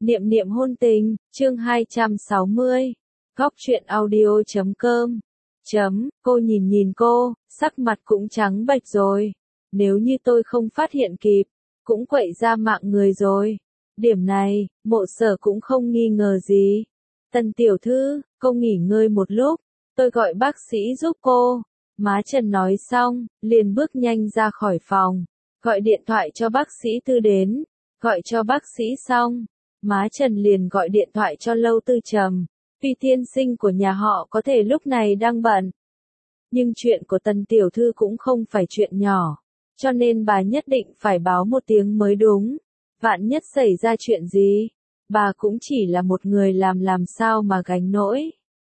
Niệm niệm hôn tình, chương 260. Góc truyện audio.com. Cô nhìn nhìn cô, sắc mặt cũng trắng bệch rồi. Nếu như tôi không phát hiện kịp, cũng quậy ra mạng người rồi. Điểm này, Mộ Sở cũng không nghi ngờ gì. Tần tiểu thư, cô nghỉ ngơi một lúc, tôi gọi bác sĩ giúp cô. Má Trần nói xong, liền bước nhanh ra khỏi phòng, gọi điện thoại cho bác sĩ Tư đến. Gọi cho bác sĩ xong, má Trần liền gọi điện thoại cho Lâu Tư Trầm, vì tiên sinh của nhà họ có thể lúc này đang bận. Nhưng chuyện của Tần tiểu thư cũng không phải chuyện nhỏ, cho nên bà nhất định phải báo một tiếng mới đúng. Vạn nhất xảy ra chuyện gì, bà cũng chỉ là một người làm sao mà gánh nổi.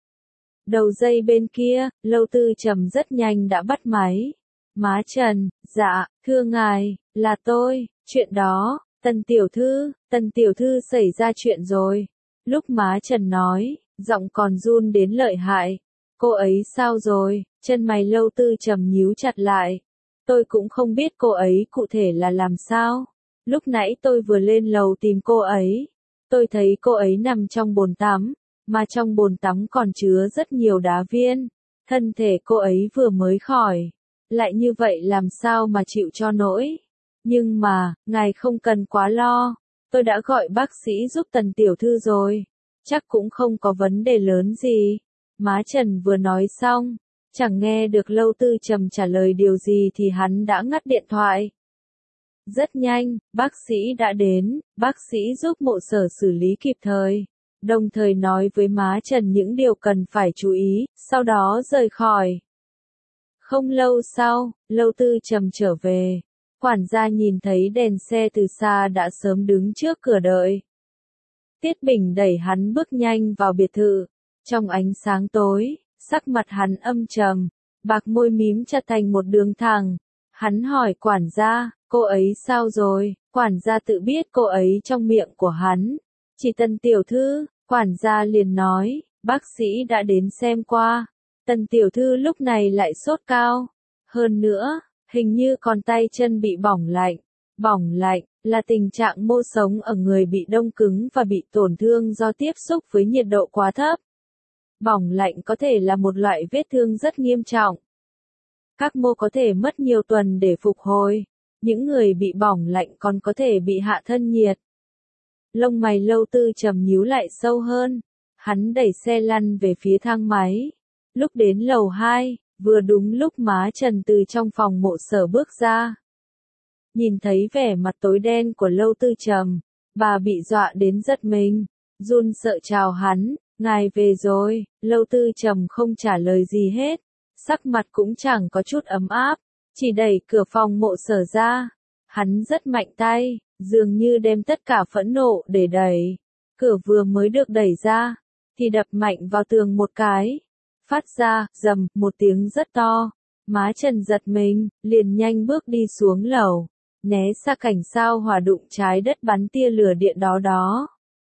Đầu dây bên kia, Lâu Tư Trầm rất nhanh đã bắt máy. Má Trần, dạ, thưa ngài, là tôi, chuyện đó, Tần tiểu thư xảy ra chuyện rồi. Lúc má Trần nói, giọng còn run đến lợi hại. Cô ấy sao rồi? Chân mày Lâu Tư Trầm nhíu chặt lại. Tôi cũng không biết cô ấy cụ thể là làm sao. Lúc nãy tôi vừa lên lầu tìm cô ấy. Tôi thấy cô ấy nằm trong bồn tắm, mà trong bồn tắm còn chứa rất nhiều đá viên. Thân thể cô ấy vừa mới khỏi. Lại như vậy làm sao mà chịu cho nổi. Nhưng mà, ngài không cần quá lo. Tôi đã gọi bác sĩ giúp Tần tiểu thư rồi. Chắc cũng không có vấn đề lớn gì. Má Trần vừa nói xong, chẳng nghe được Lâu Tư Trầm trả lời điều gì thì hắn đã ngắt điện thoại. Rất nhanh, bác sĩ đã đến, bác sĩ giúp Mộ Sở xử lý kịp thời, đồng thời nói với má Trần những điều cần phải chú ý, sau đó rời khỏi. Không lâu sau, Lâu Tư Trầm trở về, quản gia nhìn thấy đèn xe từ xa đã sớm đứng trước cửa đợi. Tiết Bình đẩy hắn bước nhanh vào biệt thự, trong ánh sáng tối, sắc mặt hắn âm trầm, bạc môi mím chặt thành một đường thẳng. Hắn hỏi quản gia, cô ấy sao rồi? Quản gia tự biết cô ấy trong miệng của hắn. Chỉ Tần tiểu thư, quản gia liền nói, bác sĩ đã đến xem qua. Tần tiểu thư lúc này lại sốt cao. Hơn nữa, hình như còn tay chân bị bỏng lạnh. Bỏng lạnh là tình trạng mô sống ở người bị đông cứng và bị tổn thương do tiếp xúc với nhiệt độ quá thấp. Bỏng lạnh có thể là một loại vết thương rất nghiêm trọng. Các mô có thể mất nhiều tuần để phục hồi. Những người bị bỏng lạnh còn có thể bị hạ thân nhiệt. Lông mày Lâu Tư Trầm nhíu lại sâu hơn. Hắn đẩy xe lăn về phía thang máy. Lúc đến lầu 2, vừa đúng lúc má Trần từ trong phòng Mộ Sở bước ra. Nhìn thấy vẻ mặt tối đen của Lâu Tư Trầm, bà bị dọa đến giật mình, run sợ chào hắn, ngài về rồi. Lâu Tư Trầm không trả lời gì hết, sắc mặt cũng chẳng có chút ấm áp, chỉ đẩy cửa phòng Mộ Sở ra. Hắn rất mạnh tay, dường như đem tất cả phẫn nộ để đẩy. Cửa vừa mới được đẩy ra, thì đập mạnh vào tường một cái, phát ra rầm một tiếng rất to. Má Trần giật mình, liền nhanh bước đi xuống lầu, né xa cảnh sao hỏa đụng trái đất bắn tia lửa điện đó.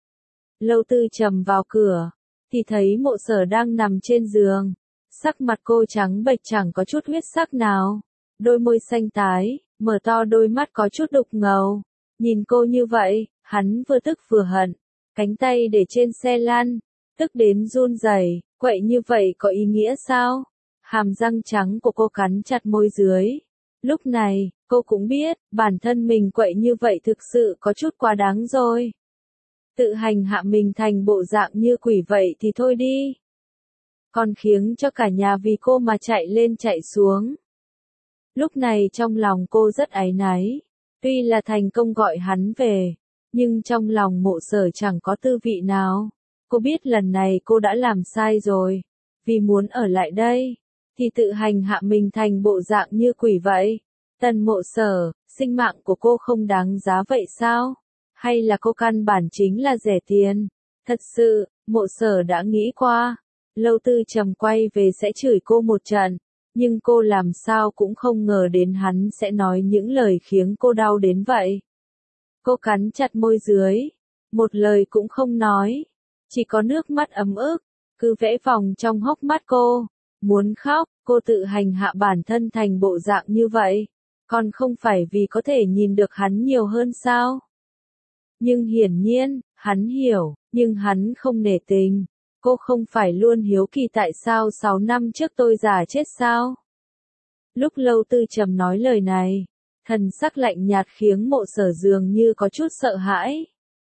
Lâu Tư Trầm vào cửa, thì thấy Mộ Sở đang nằm trên giường. Sắc mặt cô trắng bệch chẳng có chút huyết sắc nào. Đôi môi xanh tái, mở to đôi mắt có chút đục ngầu. Nhìn cô như vậy, hắn vừa tức vừa hận. Cánh tay để trên xe lăn, tức đến run rẩy, quậy như vậy có ý nghĩa sao? Hàm răng trắng của cô cắn chặt môi dưới. Lúc này, cô cũng biết, bản thân mình quậy như vậy thực sự có chút quá đáng rồi. Tự hành hạ mình thành bộ dạng như quỷ vậy thì thôi đi. Còn khiến cho cả nhà vì cô mà chạy lên chạy xuống. Lúc này trong lòng cô rất áy náy. Tuy là thành công gọi hắn về, nhưng trong lòng Mộ Sở chẳng có tư vị nào. Cô biết lần này cô đã làm sai rồi. Vì muốn ở lại đây, thì tự hành hạ mình thành bộ dạng như quỷ vậy. Tần Mộ Sở, sinh mạng của cô không đáng giá vậy sao? Hay là cô căn bản chính là rẻ tiền? Thật sự, Mộ Sở đã nghĩ qua. Lâu Tư Trầm quay về sẽ chửi cô một trận. Nhưng cô làm sao cũng không ngờ đến hắn sẽ nói những lời khiến cô đau đến vậy. Cô cắn chặt môi dưới, một lời cũng không nói. Chỉ có nước mắt ấm ức, cứ vẽ vòng trong hốc mắt cô. Muốn khóc, cô tự hành hạ bản thân thành bộ dạng như vậy. Còn không phải vì có thể nhìn được hắn nhiều hơn sao? Nhưng hiển nhiên, Hắn hiểu, nhưng hắn không nể tình. Cô không phải luôn hiếu kỳ tại sao 6 năm trước tôi già chết sao? Lúc Lâu Tư Trầm nói lời này, thần sắc lạnh nhạt khiến Mộ Sở dường như có chút sợ hãi.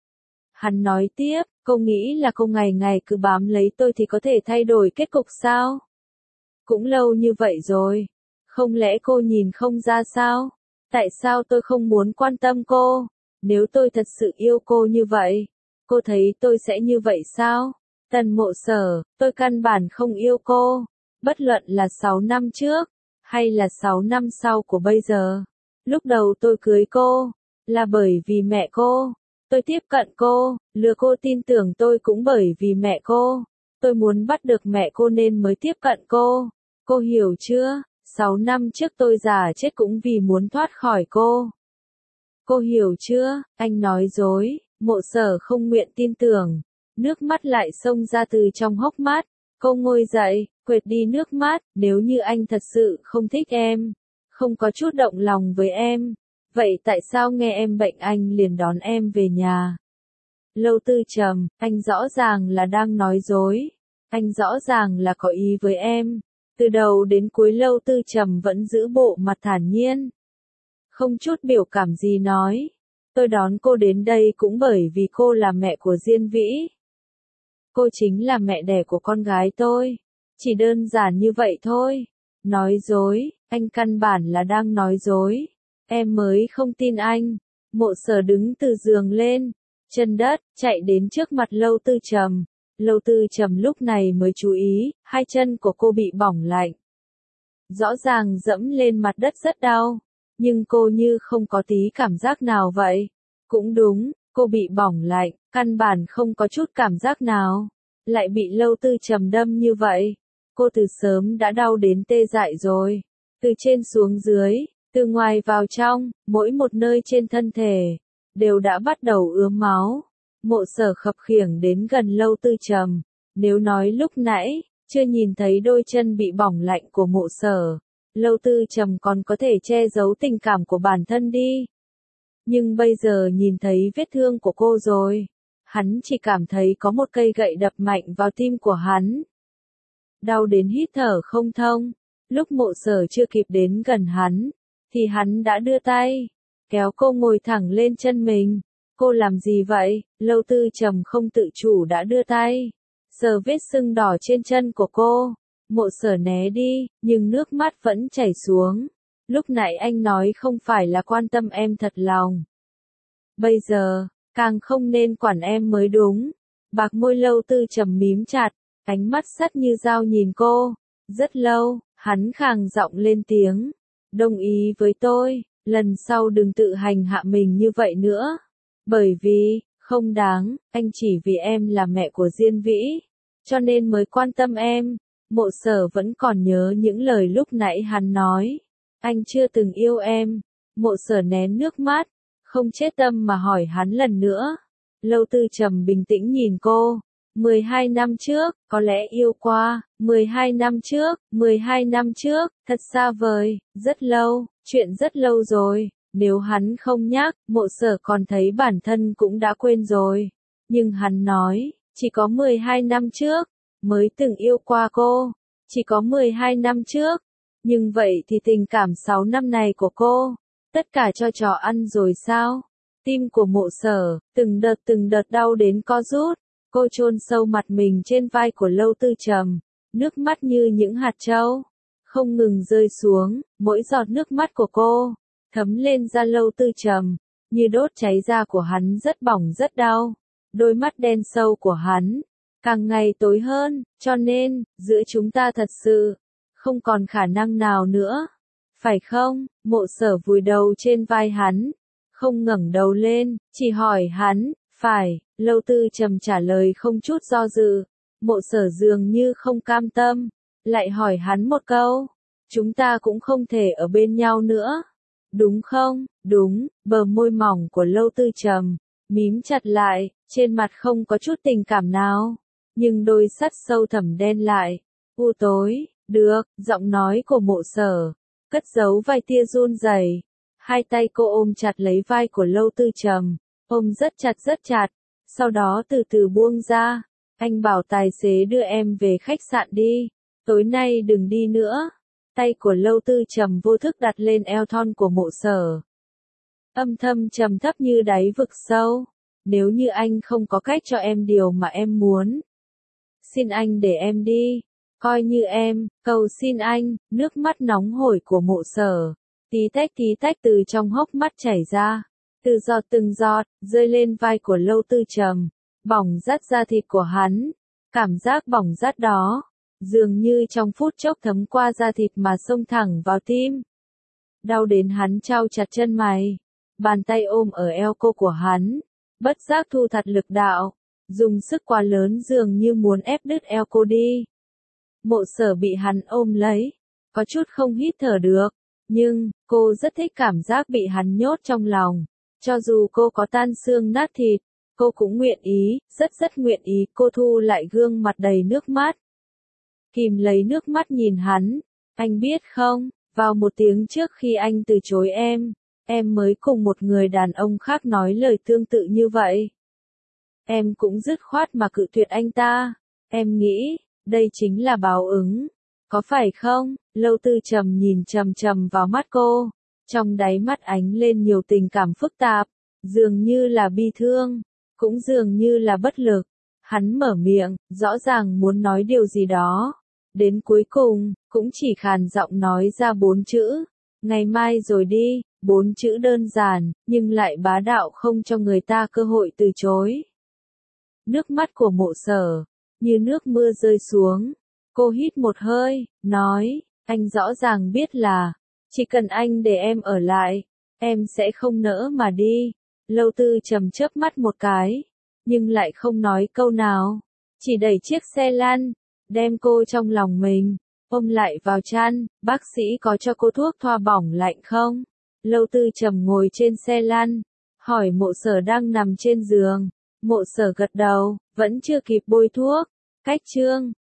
Hắn nói tiếp, cô nghĩ là cô ngày ngày cứ bám lấy tôi thì có thể thay đổi kết cục sao? Cũng lâu như vậy rồi, không lẽ cô nhìn không ra sao? Tại sao tôi không muốn quan tâm cô? Nếu tôi thật sự yêu cô như vậy, cô thấy tôi sẽ như vậy sao? Tần Mộ Sở, tôi căn bản không yêu cô, bất luận là 6 năm trước, hay là 6 năm sau của bây giờ. Lúc đầu tôi cưới cô, là bởi vì mẹ cô. Tôi tiếp cận cô, lừa cô tin tưởng tôi cũng bởi vì mẹ cô. Tôi muốn bắt được mẹ cô nên mới tiếp cận cô. Cô hiểu chưa? 6 năm trước tôi già chết cũng vì muốn thoát khỏi cô. Cô hiểu chưa? Anh nói dối. Mộ Sở không nguyện tin tưởng. Nước mắt lại xông ra từ trong hốc mắt. Cô ngồi dậy, quệt đi nước mắt. Nếu như anh thật sự không thích em, không có chút động lòng với em, vậy tại sao nghe em bệnh anh liền đón em về nhà? Lâu Tư Trầm, anh rõ ràng là đang nói dối. Anh rõ ràng là có ý với em. Từ đầu đến cuối Lâu Tư Trầm vẫn giữ bộ mặt thản nhiên. Không chút biểu cảm gì nói. Tôi đón cô đến đây cũng bởi vì cô là mẹ của Diên Vĩ. Cô chính là mẹ đẻ của con gái tôi. Chỉ đơn giản như vậy thôi. Nói dối, anh căn bản là đang nói dối. Em mới không tin anh. Mộ Sở đứng từ giường lên, chân đất, chạy đến trước mặt Lâu Tư Trầm. Lâu Tư Trầm lúc này mới chú ý, hai chân của cô bị bỏng lạnh. Rõ ràng dẫm lên mặt đất rất đau, nhưng cô như không có tí cảm giác nào vậy. Cũng đúng, cô bị bỏng lạnh, căn bản không có chút cảm giác nào. Lại bị Lâu Tư Trầm đâm như vậy. Cô từ sớm đã đau đến tê dại rồi. Từ trên xuống dưới, từ ngoài vào trong, mỗi một nơi trên thân thể, đều đã bắt đầu ướm máu. Mộ Sở khập khiễng đến gần Lâu Tư Trầm. Nếu nói lúc nãy, chưa nhìn thấy đôi chân bị bỏng lạnh của Mộ Sở, Lâu Tư Trầm còn có thể che giấu tình cảm của bản thân đi. Nhưng bây giờ nhìn thấy vết thương của cô rồi, hắn chỉ cảm thấy có một cây gậy đập mạnh vào tim của hắn. Đau đến hít thở không thông. Lúc Mộ Sở chưa kịp đến gần hắn, thì hắn đã đưa tay, kéo cô ngồi thẳng lên chân mình. Cô làm gì vậy? Lâu Tư Trầm không tự chủ đã đưa tay, sờ vết sưng đỏ trên chân của cô. Mộ Sở né đi, nhưng nước mắt vẫn chảy xuống. Lúc nãy anh nói không phải là quan tâm em thật lòng. Bây giờ, càng không nên quản em mới đúng. Bạc môi Lâu Tư Trầm mím chặt, ánh mắt sắt như dao nhìn cô. Rất lâu, hắn khàn giọng lên tiếng. Đồng ý với tôi, lần sau đừng tự hành hạ mình như vậy nữa. Bởi vì, không đáng, anh chỉ vì em là mẹ của Diên Vĩ, cho nên mới quan tâm em. Mộ Sở vẫn còn nhớ những lời lúc nãy hắn nói. Anh chưa từng yêu em. Mộ Sở nén nước mắt, không chết tâm mà hỏi hắn lần nữa. Lâu Tư Trầm bình tĩnh nhìn cô. 12 năm trước, có lẽ yêu qua. 12 năm trước, 12 năm trước, thật xa vời, rất lâu, chuyện rất lâu rồi. Nếu hắn không nhắc, Mộ Sở còn thấy bản thân cũng đã quên rồi. Nhưng hắn nói, chỉ có 12 năm trước, mới từng yêu qua cô. Chỉ có 12 năm trước. Nhưng vậy thì tình cảm 6 năm này của cô, tất cả cho trò ăn rồi sao? Tim của Mộ Sở, từng đợt đau đến co rút. Cô chôn sâu mặt mình trên vai của Lâu Tư Trầm. Nước mắt như những hạt trâu, không ngừng rơi xuống. Mỗi giọt nước mắt của cô thấm lên da Lâu Tư Trầm, như đốt cháy da của hắn rất bỏng rất đau. Đôi mắt đen sâu của hắn càng ngày tối hơn, cho nên, giữa chúng ta thật sự không còn khả năng nào nữa. Phải không? Mộ Sở vùi đầu trên vai hắn, không ngẩng đầu lên, chỉ hỏi hắn. Phải, Lâu Tư Trầm trả lời không chút do dự. Mộ Sở dường như không cam tâm, lại hỏi hắn một câu. Chúng ta cũng không thể ở bên nhau nữa. Đúng không? Đúng. Bờ môi mỏng của Lâu Tư Trầm mím chặt lại, trên mặt không có chút tình cảm nào, nhưng đôi sắt sâu thẳm đen lại. U tối, được, giọng nói của Mộ Sở cất giấu vài tia run rẩy. Hai tay cô ôm chặt lấy vai của Lâu Tư Trầm, ôm rất chặt rất chặt. sau đó từ từ buông ra. Anh bảo tài xế đưa em về khách sạn đi, tối nay đừng đi nữa. Tay của Lâu Tư Trầm vô thức đặt lên eo thon của Mộ Sở. Âm thầm trầm thấp như đáy vực sâu. Nếu như anh không có cách cho em điều mà em muốn, xin anh để em đi. Coi như em, cầu xin anh. Nước mắt nóng hổi của Mộ Sở, tí tách từ trong hốc mắt chảy ra. Từng giọt, rơi lên vai của Lâu Tư Trầm, bỏng rát da thịt của hắn. Cảm giác bỏng rát đó, dường như trong phút chốc thấm qua da thịt mà xông thẳng vào tim. Đau đến hắn trao chặt chân mày, bàn tay ôm ở eo cô của hắn, bất giác thu thật lực đạo, dùng sức quá lớn dường như muốn ép đứt eo cô đi. Mộ Sở bị hắn ôm lấy, có chút không hít thở được, nhưng cô rất thích cảm giác bị hắn nhốt trong lòng. Cho dù cô có tan xương nát thịt, cô cũng nguyện ý, rất nguyện ý. Cô thu lại gương mặt đầy nước mắt, kìm lấy nước mắt nhìn hắn. Anh biết không, vào một tiếng trước khi anh từ chối em mới cùng một người đàn ông khác nói lời tương tự như vậy. Em cũng dứt khoát mà cự tuyệt anh ta. Em nghĩ, đây chính là báo ứng, có phải không? Lâu Tư Trầm nhìn chằm chằm vào mắt cô, trong đáy mắt ánh lên nhiều tình cảm phức tạp, dường như là bi thương, cũng dường như là bất lực. Hắn mở miệng, rõ ràng muốn nói điều gì đó. Đến cuối cùng, cũng chỉ khàn giọng nói ra 4 chữ. Ngày mai rồi đi, 4 chữ đơn giản, nhưng lại bá đạo không cho người ta cơ hội từ chối. Nước mắt của Mộ Sở, như nước mưa rơi xuống. Cô hít một hơi, nói, anh rõ ràng biết là, chỉ cần anh để em ở lại, em sẽ không nỡ mà đi. Lâu Tư Trầm chớp mắt một cái, nhưng lại không nói câu nào, chỉ đẩy chiếc xe lăn, đem cô trong lòng mình, ôm lại vào chăn. Bác sĩ có cho cô thuốc thoa bỏng lạnh không? Lâu Tư Trầm ngồi trên xe lăn, hỏi Mộ Sở đang nằm trên giường. Mộ Sở gật đầu, vẫn chưa kịp bôi thuốc. Cách chương